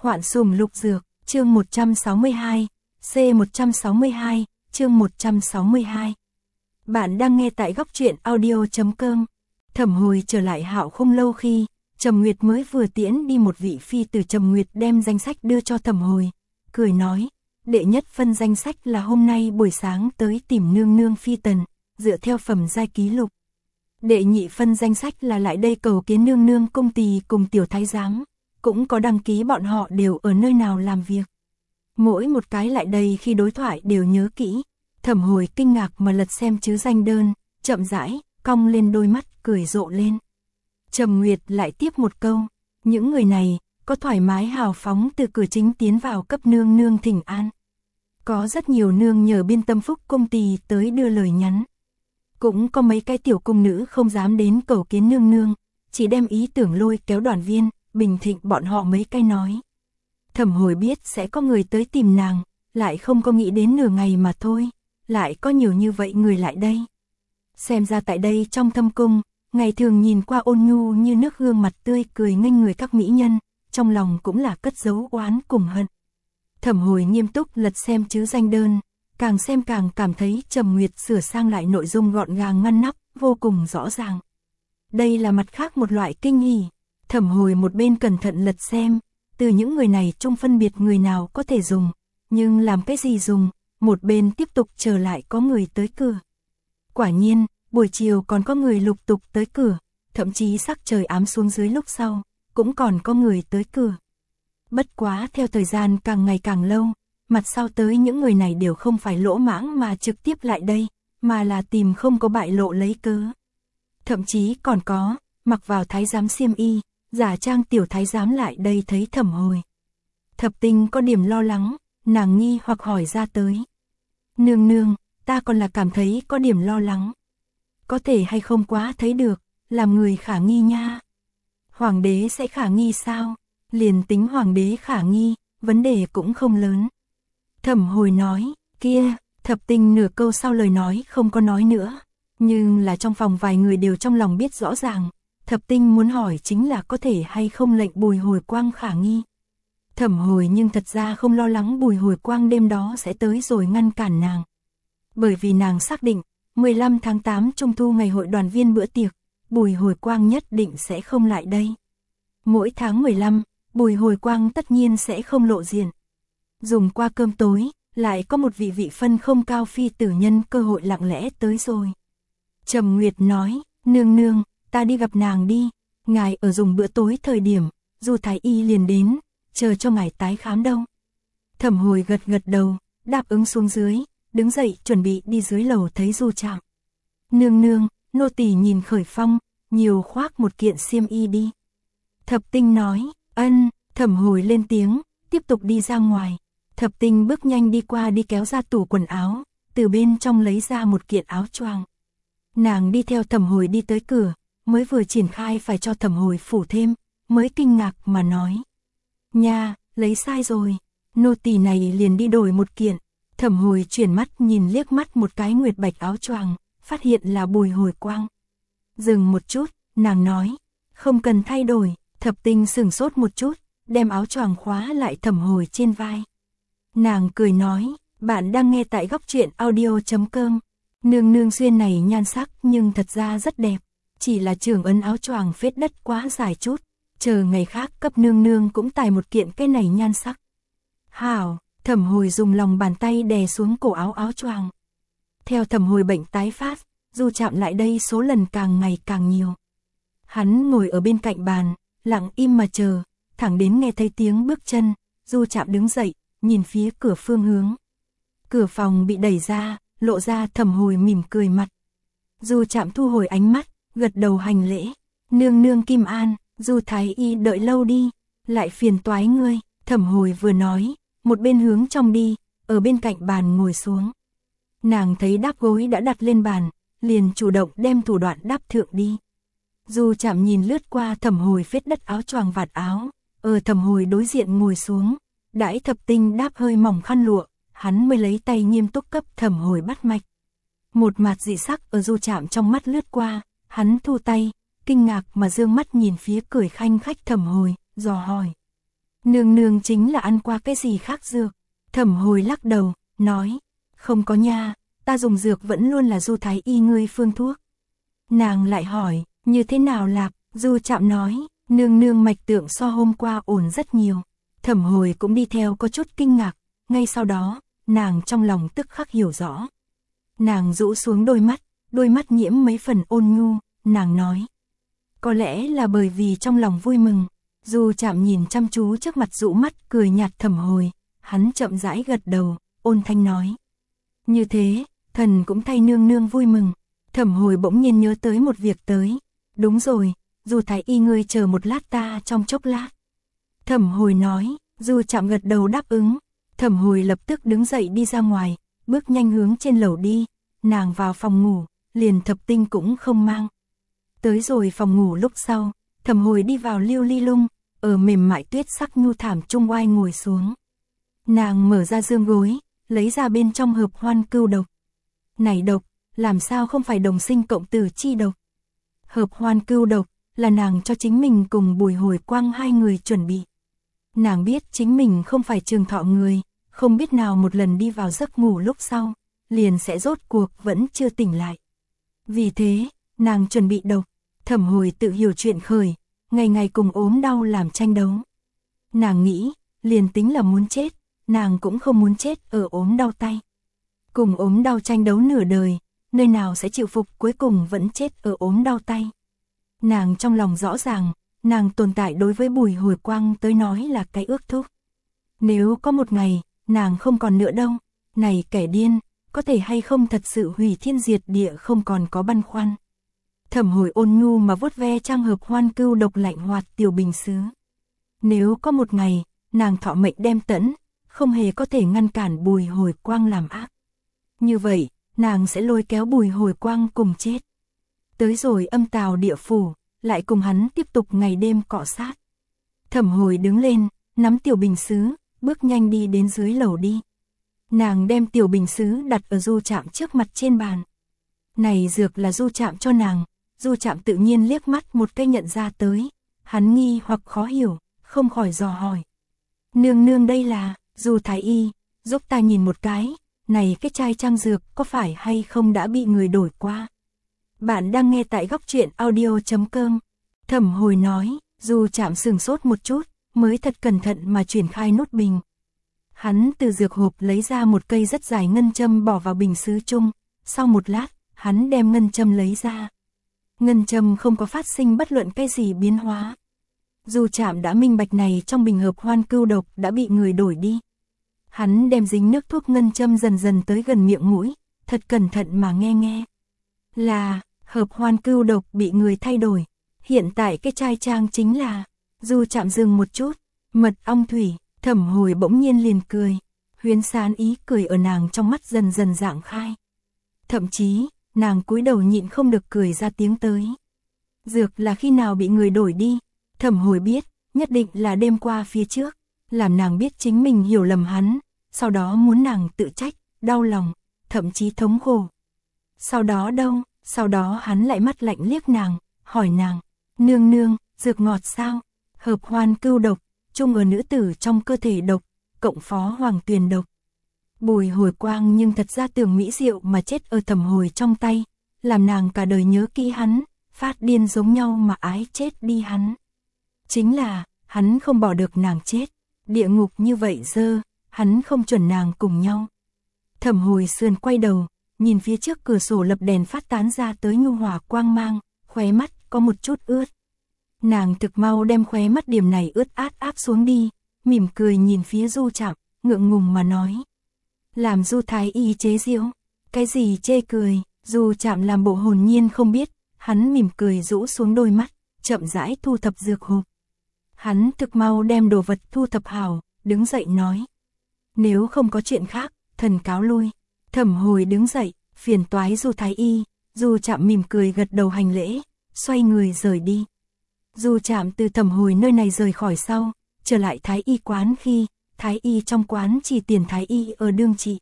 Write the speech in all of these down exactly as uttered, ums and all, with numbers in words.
Hoạn sùng lục dược, chương một trăm sáu mươi hai, C một trăm sáu mươi hai, chương một trăm sáu mươi hai. Bạn đang nghe tại góc truyện audio chấm com. Thẩm Hồi trở lại Hạo không lâu khi Trầm Nguyệt mới vừa tiễn đi một vị phi tử. Trầm Nguyệt đem danh sách đưa cho Thẩm Hồi, cười nói, đệ nhất phân danh sách là hôm nay buổi sáng tới tìm nương nương phi tần, dựa theo phẩm giai ký lục. Đệ nhị phân danh sách là lại đây cầu kiến nương nương cung tỳ cùng tiểu thái giám, cũng có đăng ký bọn họ đều ở nơi nào làm việc. Mỗi một cái lại đây khi đối thoại đều nhớ kỹ. Thẩm Hồi kinh ngạc mà lật xem chứ danh đơn, chậm rãi, cong lên đôi mắt, cười rộ lên. Trầm Nguyệt lại tiếp một câu, những người này, có thoải mái hào phóng từ cửa chính tiến vào cấp nương nương thỉnh an. Có rất nhiều nương nhờ biên tâm phúc cung tỳ tới đưa lời nhắn. Cũng có mấy cái tiểu cung nữ không dám đến cầu kiến nương nương, chỉ đem ý tưởng lôi kéo đoàn viên, bình thịnh bọn họ mấy cái nói. Thẩm Hồi biết sẽ có người tới tìm nàng, lại không có nghĩ đến nửa ngày mà thôi, lại có nhiều như vậy người lại đây. Xem ra tại đây trong thâm cung, ngày thường nhìn qua ôn nhu như nước gương mặt tươi cười nghênh người các mỹ nhân, trong lòng cũng là cất giấu oán cùng hận. Thẩm Hồi nghiêm túc lật xem chứ danh đơn, càng xem càng cảm thấy Trầm Nguyệt sửa sang lại nội dung gọn gàng ngăn nắp, vô cùng rõ ràng. Đây là mặt khác một loại kinh hỉ. Thẩm Hồi một bên cẩn thận lật xem, từ những người này chung phân biệt người nào có thể dùng, nhưng làm cái gì dùng, một bên tiếp tục chờ lại có người tới cửa. Quả nhiên, buổi chiều còn có người lục tục tới cửa, thậm chí sắc trời ám xuống dưới lúc sau, cũng còn có người tới cửa. Bất quá theo thời gian càng ngày càng lâu, mặt sau tới những người này đều không phải lỗ mãng mà trực tiếp lại đây, mà là tìm không có bại lộ lấy cớ. Thậm chí còn có, mặc vào thái giám xiêm y, giả trang tiểu thái giám lại đây thấy Thẩm Hồi. Thập Tinh có điểm lo lắng, nàng nghi hoặc hỏi ra tới. Nương nương, ta còn là cảm thấy có điểm lo lắng. Có thể hay không quá thấy được, làm người khả nghi nha. Hoàng đế sẽ khả nghi sao? Liền tính hoàng đế khả nghi, vấn đề cũng không lớn. Thẩm Hồi nói, kia, Thập Tinh nửa câu sau lời nói không có nói nữa. Nhưng là trong phòng vài người đều trong lòng biết rõ ràng, Thập Tinh muốn hỏi chính là có thể hay không lệnh Bùi Hồi Quang khả nghi. Thẩm Hồi nhưng thật ra không lo lắng Bùi Hồi Quang đêm đó sẽ tới rồi ngăn cản nàng. Bởi vì nàng xác định, mười lăm tháng tám Trung thu ngày hội đoàn viên bữa tiệc, Bùi Hồi Quang nhất định sẽ không lại đây. Mỗi tháng mười lăm, Bùi Hồi Quang tất nhiên sẽ không lộ diện. Dùng qua cơm tối, lại có một vị vị phân không cao phi tử nhân cơ hội lặng lẽ tới rồi. Trầm Nguyệt nói, nương nương, ta đi gặp nàng đi, ngài ở dùng bữa tối thời điểm, Du Thái Y liền đến, chờ cho ngài tái khám đâu. Thẩm Hồi gật gật đầu, đáp ứng xuống dưới, đứng dậy chuẩn bị đi dưới lầu thấy Du Trạm. Nương nương, nô tỳ nhìn Khởi Phong, nhiều khoác một kiện xiêm y đi. Thập Tinh nói, ân. Thẩm Hồi lên tiếng, tiếp tục đi ra ngoài. Thập Tinh bước nhanh đi qua đi kéo ra tủ quần áo, từ bên trong lấy ra một kiện áo choàng. Nàng đi theo Thẩm Hồi đi tới cửa, mới vừa triển khai phải cho Thẩm Hồi phủ thêm, mới kinh ngạc mà nói. Nha, lấy sai rồi, nô tỳ này liền đi đổi một kiện. Thẩm Hồi chuyển mắt nhìn liếc mắt một cái nguyệt bạch áo choàng, phát hiện là Bùi Hồi Quang. Dừng một chút, nàng nói, không cần thay đổi. Thập Tinh sửng sốt một chút, đem áo choàng khóa lại Thẩm Hồi trên vai. Nàng cười nói, bạn đang nghe tại góc truyện audio chấm com. Nương nương xuyên này nhan sắc nhưng thật ra rất đẹp, chỉ là trưởng ấn áo choàng phết đất quá dài chút, chờ ngày khác cấp nương nương cũng tải một kiện cái này nhan sắc. Hảo, Thẩm Hồi dùng lòng bàn tay đè xuống cổ áo áo choàng. Theo Thẩm Hồi bệnh tái phát, Du Trạm lại đây số lần càng ngày càng nhiều. Hắn ngồi ở bên cạnh bàn, lặng im mà chờ, thẳng đến nghe thấy tiếng bước chân, Du Trạm đứng dậy, nhìn phía cửa phương hướng. Cửa phòng bị đẩy ra, lộ ra Thẩm Hồi mỉm cười mặt. Du Trạm thu hồi ánh mắt, gật đầu hành lễ. Nương nương Kim An, Du Thái Y đợi lâu đi, lại phiền toái ngươi. Thẩm Hồi vừa nói, một bên hướng trong đi, ở bên cạnh bàn ngồi xuống. Nàng thấy đáp gối đã đặt lên bàn, liền chủ động đem thủ đoạn đáp thượng đi. Du Trạm nhìn lướt qua Thẩm Hồi phết đất áo choàng vạt áo, ở Thẩm Hồi đối diện ngồi xuống, đãi Thập Tinh đáp hơi mỏng khăn lụa, hắn mới lấy tay nghiêm túc cấp Thẩm Hồi bắt mạch. Một mặt dị sắc ở Du Trạm trong mắt lướt qua, hắn thu tay, kinh ngạc mà dương mắt nhìn phía cười khanh khách Thẩm Hồi, dò hỏi. Nương nương chính là ăn qua cái gì khác dược? Thẩm Hồi lắc đầu, nói, không có nha, ta dùng dược vẫn luôn là Du thái y ngươi phương thuốc. Nàng lại hỏi, như thế nào Lạp? Du Trạm nói, nương nương mạch tượng so hôm qua ổn rất nhiều. Thẩm Hồi cũng đi theo có chút kinh ngạc, ngay sau đó, nàng trong lòng tức khắc hiểu rõ. Nàng rũ xuống đôi mắt, đôi mắt nhiễm mấy phần ôn nhu, nàng nói. Có lẽ là bởi vì trong lòng vui mừng, Du Trạm nhìn chăm chú trước mặt rũ mắt cười nhạt Thẩm Hồi, hắn chậm rãi gật đầu, ôn thanh nói. Như thế, thần cũng thay nương nương vui mừng. Thẩm Hồi bỗng nhiên nhớ tới một việc tới. Đúng rồi, Du thái y ngươi chờ một lát ta trong chốc lát. Thẩm Hồi nói, Du Trạm gật đầu đáp ứng. Thẩm Hồi lập tức đứng dậy đi ra ngoài, bước nhanh hướng trên lầu đi, nàng vào phòng ngủ, liền thập tinh cũng không mang. Tới rồi phòng ngủ lúc sau, Thẩm Hồi đi vào Liêu Ly Lung, ở mềm mại tuyết sắc nhu thảm trung oai ngồi xuống. Nàng mở ra giường gối, lấy ra bên trong hợp hoan cưu độc. Này độc, làm sao không phải đồng sinh cộng tử chi độc? Hợp hoan cưu độc, là nàng cho chính mình cùng Bùi Hồi Quang hai người chuẩn bị. Nàng biết chính mình không phải trường thọ người, không biết nào một lần đi vào giấc ngủ lúc sau, liền sẽ rốt cuộc vẫn chưa tỉnh lại. Vì thế, nàng chuẩn bị độc, Thẩm Hồi tự hiểu chuyện khởi, ngày ngày cùng ốm đau làm tranh đấu. Nàng nghĩ, liền tính là muốn chết, nàng cũng không muốn chết ở ốm đau tay. Cùng ốm đau tranh đấu nửa đời, nơi nào sẽ chịu phục cuối cùng vẫn chết ở ốm đau tay. Nàng trong lòng rõ ràng, nàng tồn tại đối với Bùi Hồi Quang tới nói là cái ước thúc. Nếu có một ngày, nàng không còn nữa đâu, này kẻ điên, có thể hay không thật sự hủy thiên diệt địa không còn có băn khoăn. Thẩm Hồi ôn nhu mà vuốt ve trang hợp hoan cưu độc lạnh hoạt tiểu bình sứ. Nếu có một ngày, nàng thọ mệnh đem tẫn, không hề có thể ngăn cản Bùi Hồi Quang làm ác. Như vậy, nàng sẽ lôi kéo Bùi Hồi Quang cùng chết. Tới rồi âm tào địa phủ, lại cùng hắn tiếp tục ngày đêm cọ sát. Thẩm Hồi đứng lên, nắm tiểu bình sứ, bước nhanh đi đến dưới lầu đi. Nàng đem tiểu bình sứ đặt ở Du Trạm trước mặt trên bàn. Này dược là Du Trạm cho nàng, Du Trạm tự nhiên liếc mắt một cái nhận ra tới. Hắn nghi hoặc khó hiểu, không khỏi dò hỏi. Nương nương đây là, Du thái y, giúp ta nhìn một cái, này cái chai trang dược có phải hay không đã bị người đổi qua. Bạn đang nghe tại góc truyện audio chấm com. Thẩm Hồi nói, Du Trạm sừng sốt một chút, mới thật cẩn thận mà chuyển khai nút bình. Hắn từ dược hộp lấy ra một cây rất dài ngân châm bỏ vào bình sứ chung, sau một lát, hắn đem ngân châm lấy ra. Ngân châm không có phát sinh bất luận cái gì biến hóa. Du Trạm đã minh bạch này trong bình hợp hoan cưu độc đã bị người đổi đi. Hắn đem dính nước thuốc ngân châm dần dần tới gần miệng mũi, thật cẩn thận mà nghe nghe. Là, hợp hoan cưu độc bị người thay đổi. Hiện tại cái chai trang chính là, Du Trạm dừng một chút, mật ong thủy. Thẩm Hồi bỗng nhiên liền cười, huyến sán ý cười ở nàng trong mắt dần dần rạng khai. Thậm chí, nàng cúi đầu nhịn không được cười ra tiếng tới. Dược là khi nào bị người đổi đi? Thẩm Hồi biết, nhất định là đêm qua phía trước, làm nàng biết chính mình hiểu lầm hắn, sau đó muốn nàng tự trách, đau lòng, thậm chí thống khổ. Sau đó đâu, sau đó hắn lại mắt lạnh liếc nàng, hỏi nàng, nương nương, dược ngọt sao? Hợp hoan cưu độc, chung ở nữ tử trong cơ thể độc, cộng phó hoàng tuyền độc. Bùi Hồi Quang nhưng thật ra tưởng mỹ diệu mà chết ở Thẩm Hồi trong tay, làm nàng cả đời nhớ kỹ hắn, phát điên giống nhau mà ái chết đi hắn. Chính là, hắn không bỏ được nàng chết, địa ngục như vậy dơ, hắn không chuẩn nàng cùng nhau. Thẩm Hồi sườn quay đầu, nhìn phía trước cửa sổ lập đèn phát tán ra tới nhu hòa quang mang, khóe mắt có một chút ướt. Nàng thực mau đem khóe mắt điểm này ướt át áp xuống đi, mỉm cười nhìn phía Du Trạm, ngượng ngùng mà nói. Làm Du thái y chế giễu, cái gì chê cười, Du Trạm làm bộ hồn nhiên không biết, hắn mỉm cười rũ xuống đôi mắt, chậm rãi thu thập dược hộp. Hắn thực mau đem đồ vật thu thập hảo, đứng dậy nói. Nếu không có chuyện khác, thần cáo lui. Thẩm Hồi đứng dậy, phiền toái Du thái y, Du Trạm mỉm cười gật đầu hành lễ, xoay người rời đi. Du Trạm từ Thẩm Hồi nơi này rời khỏi sau, trở lại thái y quán khi, thái y trong quán chỉ tiền thái y ở đương trị.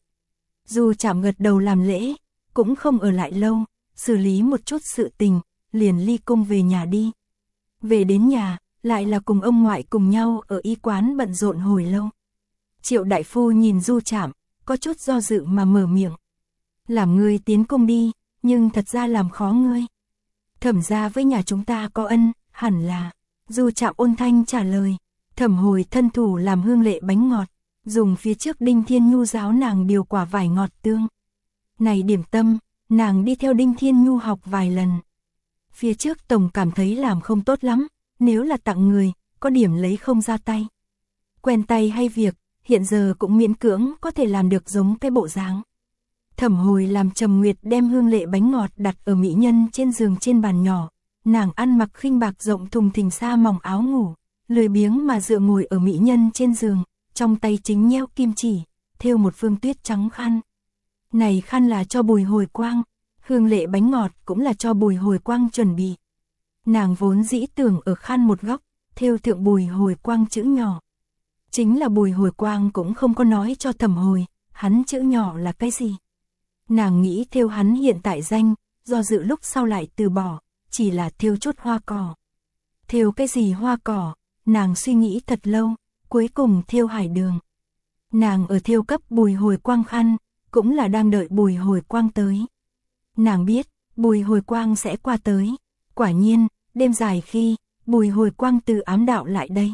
Du Trạm gật đầu làm lễ, cũng không ở lại lâu, xử lý một chút sự tình, liền ly cung về nhà đi. Về đến nhà, lại là cùng ông ngoại cùng nhau ở y quán bận rộn hồi lâu. Triệu đại phu nhìn Du Trạm, có chút do dự mà mở miệng. Làm ngươi tiến cung đi, nhưng thật ra làm khó ngươi. Thẩm gia với nhà chúng ta có ân, hẳn là. Du Trạm ôn thanh trả lời. Thẩm Hồi thân thủ làm hương lệ bánh ngọt, dùng phía trước Đinh Thiên Nhu giáo nàng điều quả vải ngọt tương. Này điểm tâm, nàng đi theo Đinh Thiên Nhu học vài lần. Phía trước tổng cảm thấy làm không tốt lắm, nếu là tặng người, có điểm lấy không ra tay. Quen tay hay việc, hiện giờ cũng miễn cưỡng có thể làm được giống cái bộ dáng. Thẩm Hồi làm Trầm Nguyệt đem hương lệ bánh ngọt đặt ở mỹ nhân trên giường trên bàn nhỏ. Nàng ăn mặc khinh bạc rộng thùng thình sa mỏng áo ngủ, lười biếng mà dựa ngồi ở mỹ nhân trên giường, trong tay chính nheo kim chỉ, thêu một phương tuyết trắng khăn. Này khăn là cho Bùi Hồi Quang, hương lệ bánh ngọt cũng là cho Bùi Hồi Quang chuẩn bị. Nàng vốn dĩ tưởng ở khăn một góc, thêu thượng Bùi Hồi Quang chữ nhỏ. Chính là Bùi Hồi Quang cũng không có nói cho Thẩm Hồi, hắn chữ nhỏ là cái gì. Nàng nghĩ thêu hắn hiện tại danh, do dự lúc sau lại từ bỏ, chỉ là thêu chút hoa cỏ. Thêu cái gì hoa cỏ, nàng suy nghĩ thật lâu, cuối cùng thêu hải đường. Nàng ở thêu cấp Bùi Hồi Quang khăn, cũng là đang đợi Bùi Hồi Quang tới. Nàng biết, Bùi Hồi Quang sẽ qua tới. Quả nhiên, đêm dài khi, Bùi Hồi Quang từ ám đạo lại đây.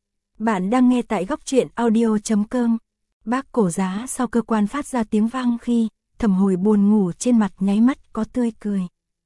Bạn đang nghe tại góc truyện audio chấm com. Bác cổ giá sau cơ quan phát ra tiếng vang khi, Thẩm Hồi buồn ngủ trên mặt nháy mắt có tươi cười.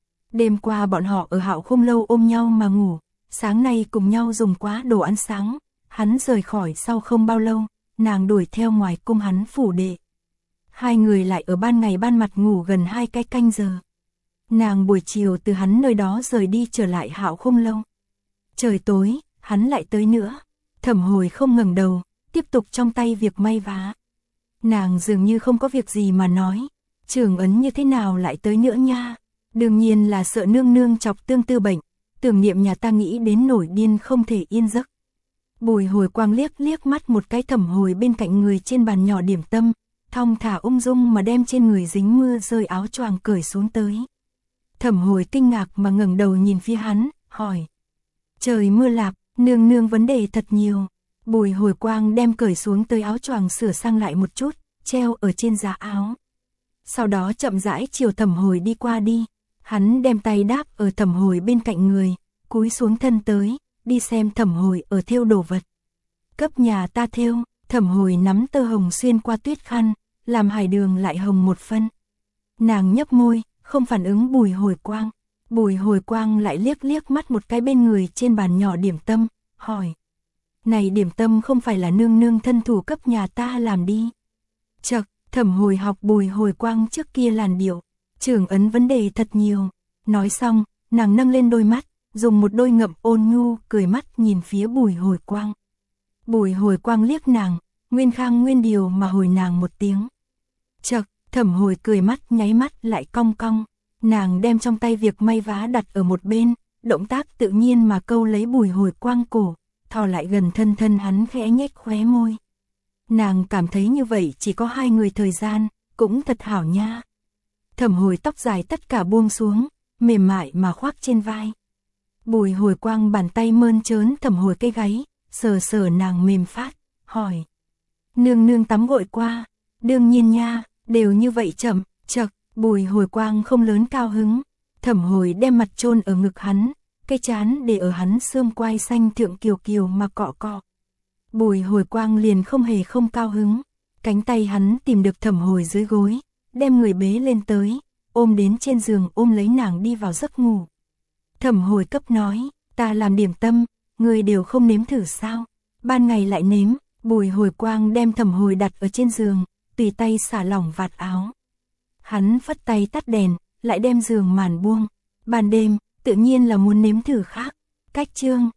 Đêm qua bọn họ ở Hạo Khung lâu ôm nhau mà ngủ, sáng nay cùng nhau dùng quá đồ ăn sáng, hắn rời khỏi sau không bao lâu, nàng đuổi theo ngoài cung hắn phủ đệ. Hai người lại ở ban ngày ban mặt ngủ gần hai cái canh giờ. Nàng buổi chiều từ hắn nơi đó rời đi trở lại Hạo Khung lâu. Trời tối, hắn lại tới nữa. Thẩm Hồi không ngẩng đầu, tiếp tục trong tay việc may vá. Nàng dường như không có việc gì mà nói, Trường Ấn như thế nào lại tới nữa nha. Đương nhiên là sợ nương nương chọc tương tư bệnh, tưởng niệm nhà ta nghĩ đến nổi điên không thể yên giấc. Bùi Hồi Quang liếc liếc mắt một cái Thẩm Hồi bên cạnh người trên bàn nhỏ điểm tâm, thong thả ung dung mà đem trên người dính mưa rơi áo choàng cởi xuống tới. Thẩm Hồi kinh ngạc mà ngẩng đầu nhìn phía hắn, hỏi. Trời mưa lạp, nương nương vấn đề thật nhiều. Bùi Hồi Quang đem cởi xuống tới áo choàng sửa sang lại một chút, treo ở trên giá áo. Sau đó chậm rãi chiều Thẩm Hồi đi qua đi. Hắn đem tay đáp ở Thẩm Hồi bên cạnh người, cúi xuống thân tới, đi xem Thẩm Hồi ở thêu đồ vật. Cấp nhà ta thêu, Thẩm Hồi nắm tơ hồng xuyên qua tuyết khăn, làm hải đường lại hồng một phân. Nàng nhấp môi, không phản ứng Bùi Hồi Quang. Bùi Hồi Quang lại liếc liếc mắt một cái bên người trên bàn nhỏ điểm tâm, hỏi. Này điểm tâm không phải là nương nương thân thủ cấp nhà ta làm đi. Chậc, Thẩm Hồi học Bùi Hồi Quang trước kia làn điệu. Trường Ấn vấn đề thật nhiều. Nói xong, nàng nâng lên đôi mắt, dùng một đôi ngậm ôn nhu, cười mắt nhìn phía Bùi Hồi Quang. Bùi Hồi Quang liếc nàng, nguyên khang nguyên điều mà hồi nàng một tiếng. Chậc, Thẩm Hồi cười mắt nháy mắt lại cong cong. Nàng đem trong tay việc may vá đặt ở một bên, động tác tự nhiên mà câu lấy Bùi Hồi Quang cổ, thò lại gần thân thân hắn khẽ nhếch khóe môi. Nàng cảm thấy như vậy chỉ có hai người thời gian, cũng thật hảo nha. Thẩm Hồi tóc dài tất cả buông xuống, mềm mại mà khoác trên vai. Bùi Hồi Quang bàn tay mơn trớn Thẩm Hồi cái gáy, sờ sờ nàng mềm phát, hỏi. Nương nương tắm gội qua, đương nhiên nha, đều như vậy chậm, chậc. Bùi Hồi Quang không lớn cao hứng, Thẩm Hồi đem mặt chôn ở ngực hắn, cái chán để ở hắn xương quai xanh thượng kiều kiều mà cọ cọ. Bùi Hồi Quang liền không hề không cao hứng, cánh tay hắn tìm được Thẩm Hồi dưới gối, đem người bế lên tới, ôm đến trên giường ôm lấy nàng đi vào giấc ngủ. Thẩm Hồi cấp nói, ta làm điểm tâm, người đều không nếm thử sao, ban ngày lại nếm. Bùi Hồi Quang đem Thẩm Hồi đặt ở trên giường, tùy tay xả lỏng vạt áo. Hắn phất tay tắt đèn, lại đem giường màn buông. Ban đêm, tự nhiên là muốn nếm thử khác. Cách chương